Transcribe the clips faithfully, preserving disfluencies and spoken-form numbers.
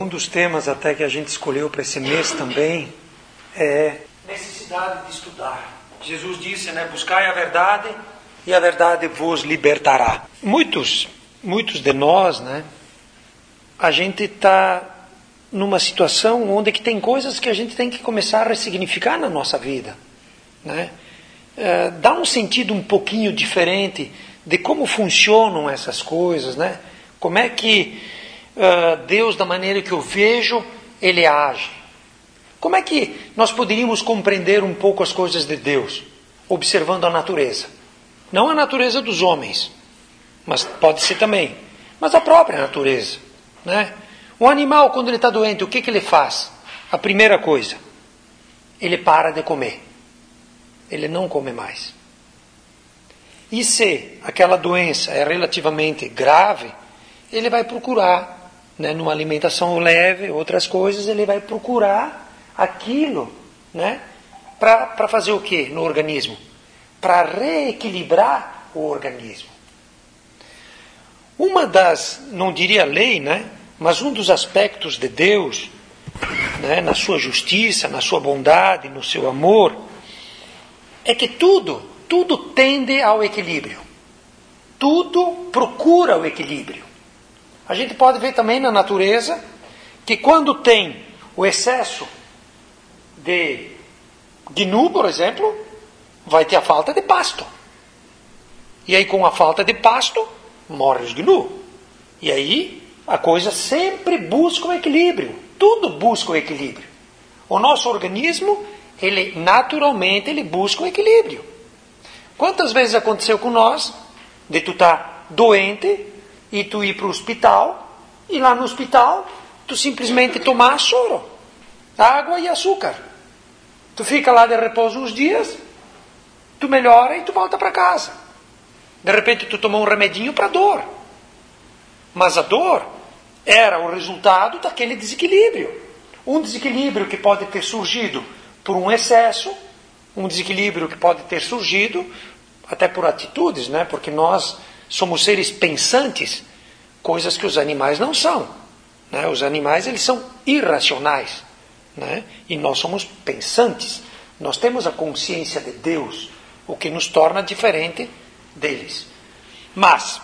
Um dos temas até que a gente escolheu para esse mês também é necessidade de estudar. Jesus disse, né, buscai a verdade e a verdade vos libertará. Muitos, muitos de nós, né, a gente está numa situação onde que tem coisas que a gente tem que começar a ressignificar na nossa vida, né? É, dá um sentido um pouquinho diferente de como funcionam essas coisas, né? Como é que uh, Deus, da maneira que eu vejo, Ele age. Como é que nós poderíamos compreender um pouco as coisas de Deus? Observando a natureza. Não a natureza dos homens, mas pode ser também, mas a própria natureza, né? Um animal, quando ele está doente, o que, que ele faz? A primeira coisa, ele para de comer. Ele não come mais. E se aquela doença é relativamente grave, ele vai procurar, né, numa alimentação leve, outras coisas, ele vai procurar aquilo, né, para fazer o quê no organismo? Para reequilibrar o organismo. Uma das, não diria lei, né, mas um dos aspectos de Deus, né, na sua justiça, na sua bondade, no seu amor, é que tudo, tudo tende ao equilíbrio. Tudo procura o equilíbrio. A gente pode ver também na natureza que quando tem o excesso de gnu, por exemplo, vai ter a falta de pasto. E aí com a falta de pasto, morre os gnu. E aí a coisa sempre busca o equilíbrio. Tudo busca o equilíbrio. O nosso organismo, ele naturalmente ele busca o equilíbrio. Quantas vezes aconteceu com nós de tu estar doente e tu ir para o hospital e lá no hospital tu simplesmente tomar soro, água e açúcar. Tu fica lá de repouso uns dias, tu melhora e tu volta para casa. De repente tu tomou um remedinho para dor. Mas a dor era o resultado daquele desequilíbrio. Um desequilíbrio que pode ter surgido por um excesso, um desequilíbrio que pode ter surgido até por atitudes, né? Porque nós somos seres pensantes, coisas que os animais não são, né? Os animais eles são irracionais, né? E nós somos pensantes. Nós temos a consciência de Deus, o que nos torna diferente deles. Mas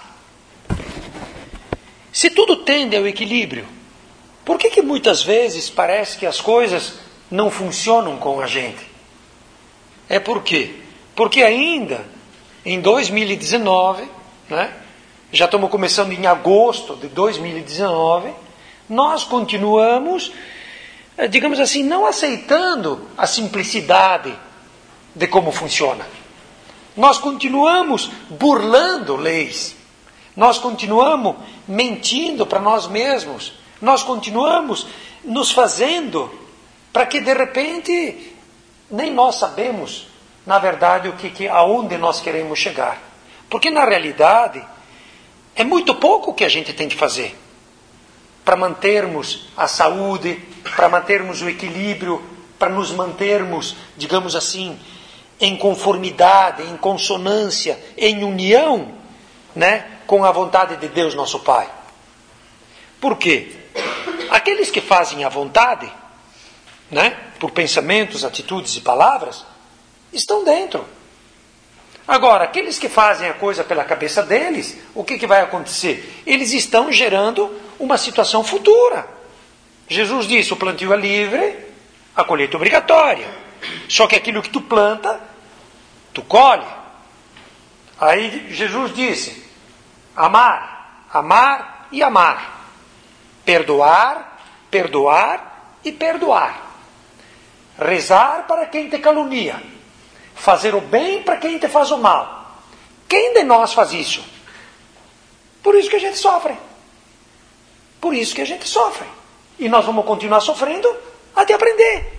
se tudo tende ao equilíbrio, por que que muitas vezes parece que as coisas não funcionam com a gente? É por quê? Porque ainda em dois mil e dezenove, né, já estamos começando em agosto de dois mil e dezenove, nós continuamos, digamos assim, não aceitando a simplicidade de como funciona. Nós continuamos burlando leis. Nós continuamos mentindo para nós mesmos. Nós continuamos nos fazendo para que de repente nem nós sabemos, na verdade, o que, que, aonde nós queremos chegar. Porque na realidade é muito pouco que a gente tem que fazer para mantermos a saúde, para mantermos o equilíbrio, para nos mantermos, digamos assim, em conformidade, em consonância, em união, né, com a vontade de Deus nosso Pai. Por quê? Aqueles que fazem a vontade, né, por pensamentos, atitudes e palavras, estão dentro. Agora, aqueles que fazem a coisa pela cabeça deles, o que, que vai acontecer? Eles estão gerando uma situação futura. Jesus disse, o plantio é livre, a colheita é obrigatória. Só que aquilo que tu planta, tu colhe. Aí Jesus disse, amar, amar e amar. Perdoar, perdoar e perdoar. Rezar para quem te calunia. Fazer o bem para quem te faz o mal. Quem de nós faz isso? Por isso que a gente sofre. Por isso que a gente sofre. E nós vamos continuar sofrendo até aprender.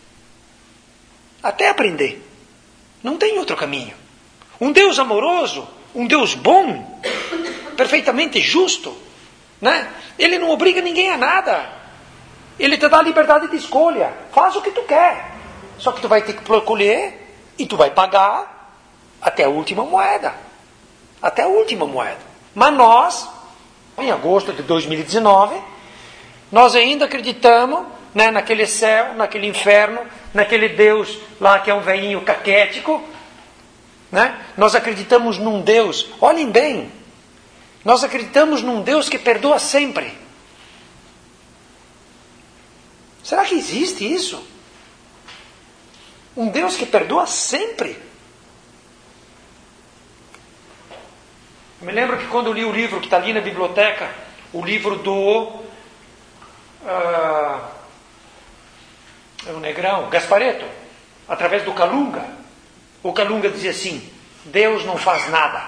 Até aprender. Não tem outro caminho. Um Deus amoroso, um Deus bom, perfeitamente justo, né? Ele não obriga ninguém a nada. Ele te dá a liberdade de escolha. Faz o que tu quer. Só que tu vai ter que colher e tu vai pagar até a última moeda. Até a última moeda. Mas nós, em agosto de dois mil e dezenove, Nós ainda acreditamos, né, naquele céu, naquele inferno, naquele Deus lá que é um velhinho caquético. Né? Nós acreditamos num Deus, olhem bem, nós acreditamos num Deus que perdoa sempre. Será que existe isso? Um Deus que perdoa sempre? Eu me lembro que quando eu li o livro que está ali na biblioteca, o livro do uh, é o Negrão, Gasparetto, através do Calunga, o Calunga dizia assim: Deus não faz nada.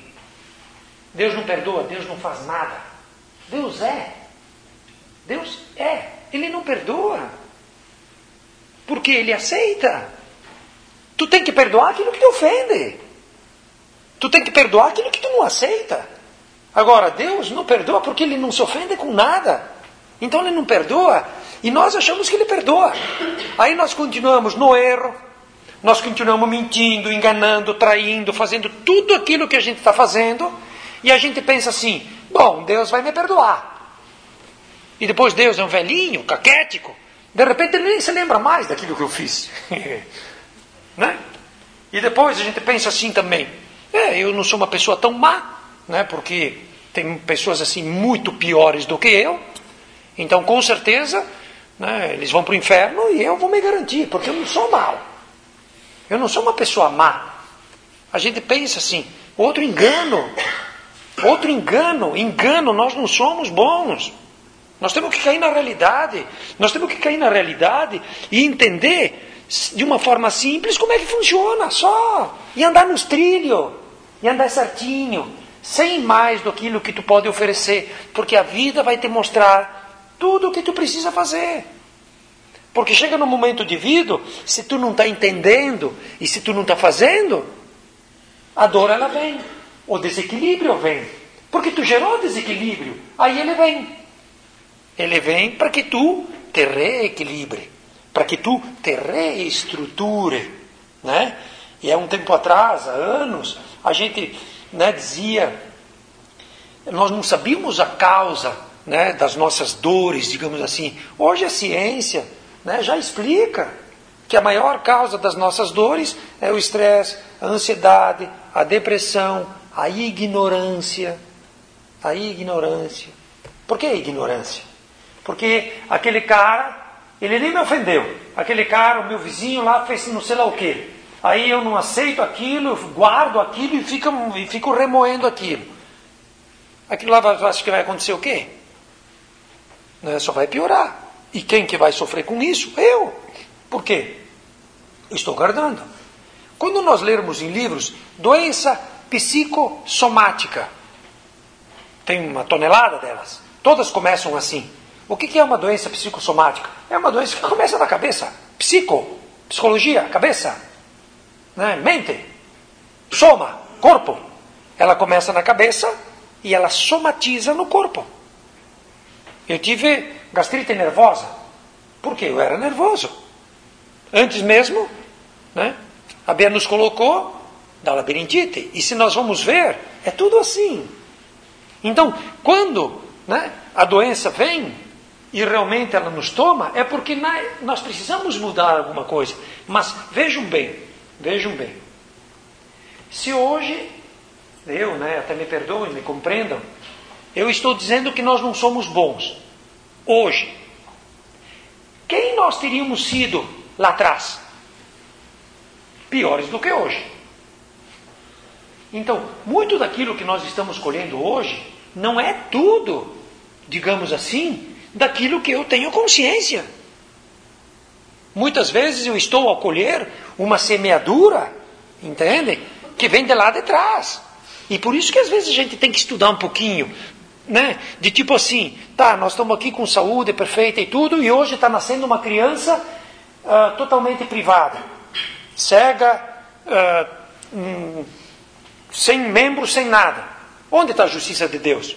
Deus não perdoa, Deus não faz nada. Deus é. Deus é. Ele não perdoa. Porque Ele aceita. Tu tem que perdoar aquilo que te ofende. Tu tem que perdoar aquilo que tu não aceita. Agora, Deus não perdoa porque Ele não se ofende com nada. Então Ele não perdoa. E nós achamos que Ele perdoa. Aí nós continuamos no erro. Nós continuamos mentindo, enganando, traindo, fazendo tudo aquilo que a gente está fazendo. E a gente pensa assim: bom, Deus vai me perdoar. E depois Deus é um velhinho, caquético. De repente Ele nem se lembra mais daquilo que eu fiz. Né? E depois a gente pensa assim também: é, eu não sou uma pessoa tão má, né? Porque tem pessoas assim muito piores do que eu. Então com certeza, né, eles vão para o inferno e eu vou me garantir, porque eu não sou mau. Eu não sou uma pessoa má. A gente pensa assim, outro engano. Outro engano. Engano, nós não somos bons. Nós temos que cair na realidade. Nós temos que cair na realidade e entender de uma forma simples como é que funciona, só. E andar nos trilhos. E andar certinho. Sem mais do que tu pode oferecer. Porque a vida vai te mostrar tudo o que tu precisa fazer. Porque chega no momento de vida, se tu não está entendendo e se tu não está fazendo, a dor ela vem, o desequilíbrio vem. Porque tu gerou desequilíbrio, aí ele vem. Ele vem para que tu te reequilibre, para que tu te reestruture. Né? E há um tempo atrás, há anos, a gente, né, dizia, nós não sabíamos a causa, né, das nossas dores, digamos assim. Hoje a ciência, né, já explica que a maior causa das nossas dores é o estresse, a ansiedade, a depressão, a ignorância. A ignorância. Por que a ignorância? Porque aquele cara, ele nem me ofendeu. Aquele cara, o meu vizinho lá, fez não sei lá o quê. Aí eu não aceito aquilo, eu guardo aquilo e fico, e fico remoendo aquilo. Aquilo lá, acho que vai acontecer o quê? Né, só vai piorar. E quem que vai sofrer com isso? Eu. Por quê? Eu estou guardando. Quando nós lermos em livros, doença psicossomática, tem uma tonelada delas. Todas começam assim. O que é uma doença psicossomática? É uma doença que começa na cabeça. Psico, psicologia, cabeça. Né? Mente. Soma, corpo. Ela começa na cabeça e ela somatiza no corpo. Eu tive gastrite nervosa. Por quê? Eu era nervoso. Antes mesmo, né, a Bia nos colocou da labirintite. E se nós vamos ver, é tudo assim. Então, quando, né, a doença vem e realmente ela nos toma, é porque nós precisamos mudar alguma coisa. Mas vejam bem, vejam bem. Se hoje, eu, né, até me perdoem, me compreendam, eu estou dizendo que nós não somos bons. Hoje. Quem nós teríamos sido lá atrás? Piores do que hoje. Então, muito daquilo que nós estamos colhendo hoje não é tudo, digamos assim, daquilo que eu tenho consciência. Muitas vezes eu estou a colher uma semeadura, entendem? Que vem de lá de trás. E por isso que às vezes a gente tem que estudar um pouquinho, né? De tipo assim, tá, nós estamos aqui com saúde perfeita e tudo, e hoje está nascendo uma criança uh, totalmente privada, cega, uh, hum, sem membros, sem nada. Onde está a justiça de Deus?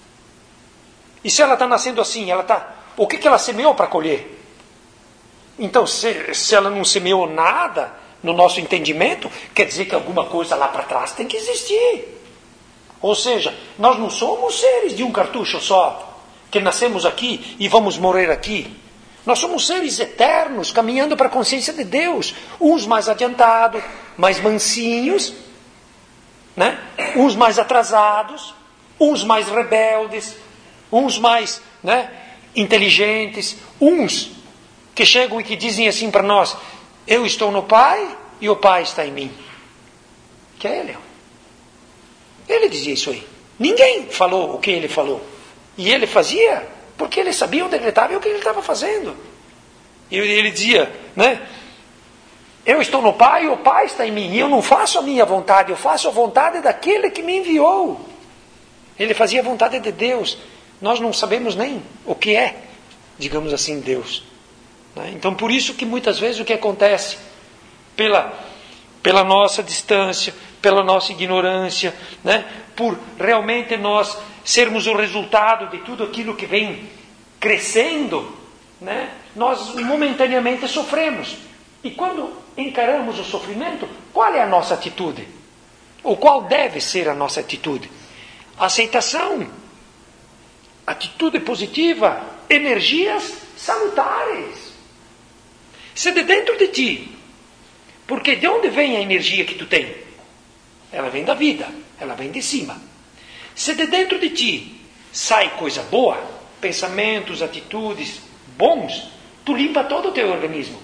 E se ela está nascendo assim, ela tá, o que, que ela semeou para colher? Então, se, se ela não semeou nada no nosso entendimento, quer dizer que alguma coisa lá para trás tem que existir. Ou seja, nós não somos seres de um cartucho só. que nascemos aqui e vamos morrer aqui. Nós somos seres eternos, caminhando para a consciência de Deus. Uns mais adiantados, mais mansinhos, né? Uns mais atrasados, uns mais rebeldes, uns mais, né, inteligentes, uns que chegam e que dizem assim para nós: eu estou no Pai e o Pai está em mim. Que é ele. Ele dizia isso aí. Ninguém falou o que ele falou. E ele fazia porque ele sabia onde ele estava e o que ele estava fazendo. E ele dizia, né? Eu estou no Pai e o Pai está em mim. E eu não faço a minha vontade, eu faço a vontade daquele que me enviou. Ele fazia a vontade de Deus. Nós não sabemos nem o que é, digamos assim, Deus. Então, por isso que muitas vezes o que acontece, pela, pela nossa distância, pela nossa ignorância, né? Por realmente nós sermos o resultado de tudo aquilo que vem crescendo, né? Nós momentaneamente sofremos. E quando encaramos o sofrimento, qual é a nossa atitude? Ou qual deve ser a nossa atitude? Aceitação, atitude positiva, energias salutares. Se de dentro de ti, porque de onde vem a energia que tu tem? Ela vem da vida, ela vem de cima. Se de dentro de ti sai coisa boa, pensamentos, atitudes bons, tu limpa todo o teu organismo.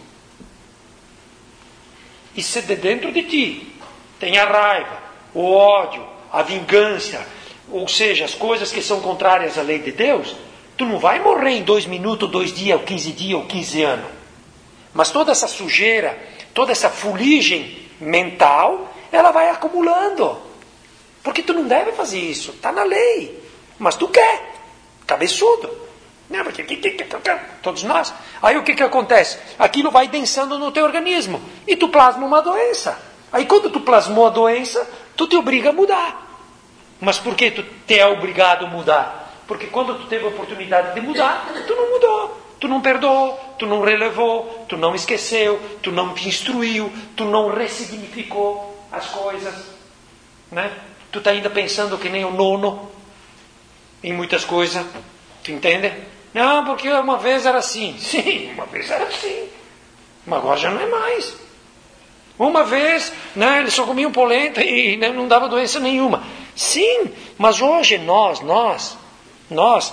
E se de dentro de ti tem a raiva, o ódio, a vingança, ou seja, as coisas que são contrárias à lei de Deus, tu não vai morrer em dois minutos, dois dias, ou quinze dias, ou quinze anos. Mas toda essa sujeira, toda essa fuligem mental, ela vai acumulando. Porque tu não deve fazer isso, está na lei. Mas tu quer, cabeçudo. Não, porque todos nós. Aí o que, que acontece? Aquilo vai densando no teu organismo. E tu plasma uma doença. Aí quando tu plasmou a doença, tu te obriga a mudar. Mas por que tu te é obrigado a mudar? Porque quando tu teve a oportunidade de mudar, tu não mudou. Tu não perdoou, tu não relevou, tu não esqueceu, tu não te instruiu, tu não ressignificou as coisas. Né? Tu está ainda pensando que nem o nono em muitas coisas. Tu entende? Não, porque uma vez era assim. Sim, uma vez era assim. Mas agora já não é mais. Uma vez, né, eles só comiam polenta e né, não dava doença nenhuma. Sim, mas hoje nós, nós, nós,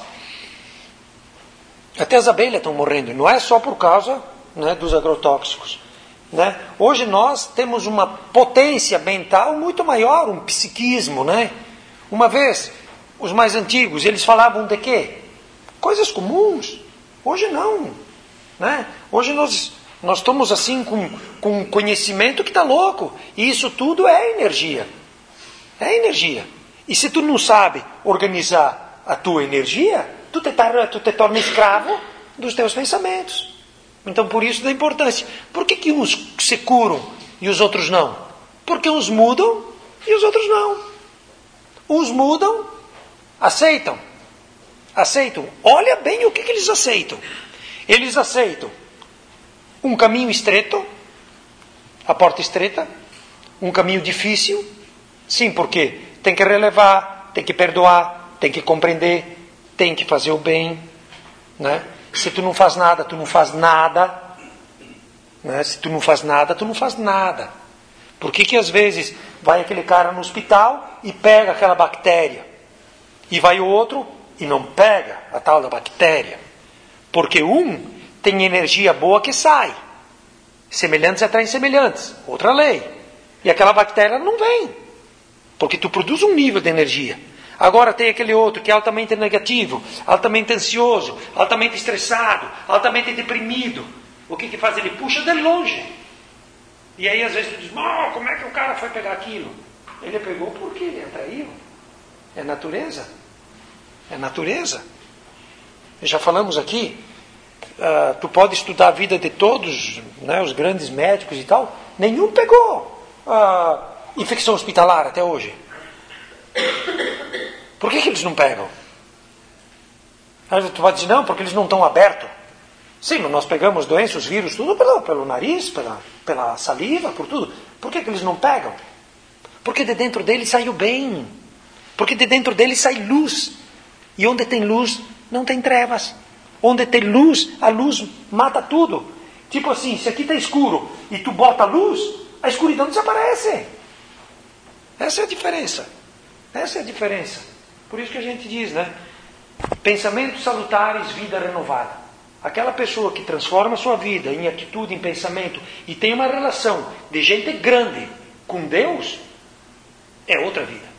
até as abelhas estão morrendo. Não é só por causa, né, dos agrotóxicos. Né? Hoje nós temos uma potência mental muito maior, um psiquismo. Né? Uma vez, os mais antigos, eles falavam de quê? Coisas comuns. Hoje não. Né? Hoje nós... Nós estamos assim com, com um conhecimento que está louco. E isso tudo é energia. É energia. E se tu não sabe organizar a tua energia, tu te, tu te torna escravo dos teus pensamentos. Então por isso da importância. Por que, que uns se curam e os outros não? Porque uns mudam e os outros não. Uns mudam, aceitam. Aceitam. Olha bem o que, que eles aceitam. Eles aceitam um caminho estreito, a porta estreita, um caminho difícil. Sim, porque tem que relevar, tem que perdoar, tem que compreender, tem que fazer o bem. Né? Se tu não faz nada, tu não faz nada. Né? Se tu não faz nada, tu não faz nada. Por que que às vezes vai aquele cara no hospital e pega aquela bactéria? E vai o outro e não pega a tal da bactéria? Porque um tem energia boa que sai. Semelhantes atraem semelhantes. Outra lei. E aquela bactéria não vem. Porque tu produz um nível de energia. Agora tem aquele outro que é altamente negativo, altamente ansioso, altamente estressado, altamente deprimido. O que que faz? Ele puxa de longe. E aí às vezes tu diz, oh, como é que o cara foi pegar aquilo? Ele pegou porque ele atraiu. É natureza. É natureza. Já falamos aqui. Uh, tu pode estudar a vida de todos, né, os grandes médicos e tal, nenhum pegou uh, infecção hospitalar até hoje. Por que que eles não pegam? Aí tu vai dizer, não, porque eles não estão abertos. Sim, mas nós pegamos doenças, os vírus, tudo pelo, pelo nariz, pela, pela saliva, por tudo. Por que que eles não pegam? Porque de dentro deles sai o bem. Porque de dentro deles sai luz. E onde tem luz, não tem trevas. Onde tem luz, a luz mata tudo. Tipo assim, se aqui está escuro e tu bota a luz, a escuridão desaparece. Essa é a diferença. Essa é a diferença. Por isso que a gente diz, né? Pensamentos salutares, vida renovada. Aquela pessoa que transforma a sua vida em atitude, em pensamento, e tem uma relação de gente grande com Deus, é outra vida.